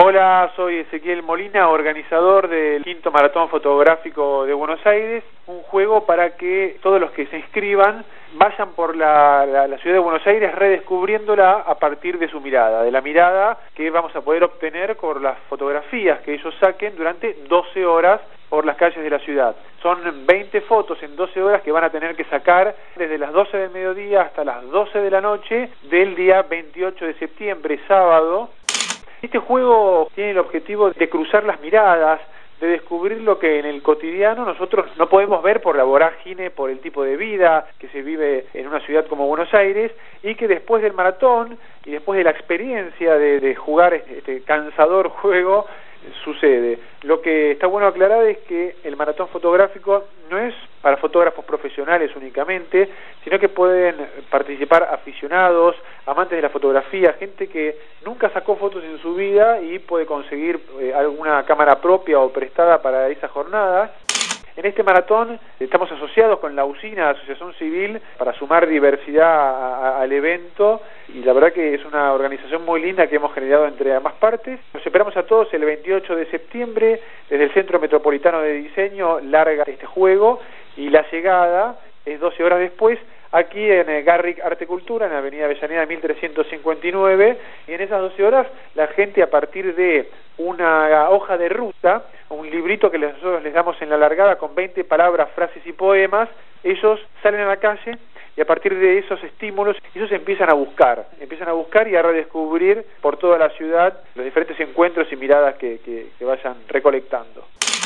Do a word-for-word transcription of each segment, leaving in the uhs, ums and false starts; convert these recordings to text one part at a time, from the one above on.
Hola, soy Ezequiel Molina, organizador del quinto Maratón Fotográfico de Buenos Aires, un juego para que todos los que se inscriban vayan por la, la, la ciudad de Buenos Aires redescubriéndola a partir de su mirada, de la mirada que vamos a poder obtener por las fotografías que ellos saquen durante doce horas por las calles de la ciudad. Son veinte fotos en doce horas que van a tener que sacar desde las doce del mediodía hasta las doce de la noche del día veintiocho de septiembre, sábado. Este juego tiene el objetivo de cruzar las miradas, de descubrir lo que en el cotidiano nosotros no podemos ver por la vorágine, por el tipo de vida que se vive en una ciudad como Buenos Aires, y que después del maratón y después de la experiencia de, de jugar este cansador juego sucede. Lo que está bueno aclarar es que el maratón fotográfico no es para fotógrafos profesionales únicamente, sino que pueden participar aficionados, amantes de la fotografía, gente que nunca sacó fotos en su vida y puede conseguir eh, alguna cámara propia o prestada para esa jornada. En este maratón estamos asociados con la UCINA, Asociación Civil, para sumar diversidad a, a, al evento, y la verdad que es una organización muy linda que hemos generado entre ambas partes. Los esperamos a todos el veintiocho de septiembre, desde el Centro Metropolitano de Diseño larga este juego, y la llegada es doce horas después, aquí en Garrick Arte Cultura, en la avenida Avellaneda mil trescientos cincuenta y nueve, y en esas doce horas la gente, a partir de una hoja de ruta, un librito que nosotros les damos en la largada con veinte palabras, frases y poemas, ellos salen a la calle y a partir de esos estímulos ellos empiezan a buscar, empiezan a buscar y a redescubrir por toda la ciudad los diferentes encuentros y miradas que, que, que vayan recolectando.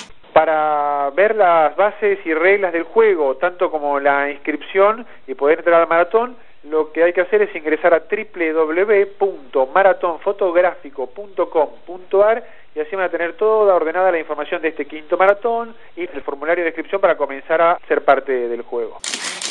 Para ver las bases y reglas del juego, tanto como la inscripción y poder entrar al maratón, lo que hay que hacer es ingresar a doble u doble u doble u punto maratón fotográfico punto com punto a r y así van a tener toda ordenada la información de este quinto maratón y el formulario de inscripción para comenzar a ser parte del juego.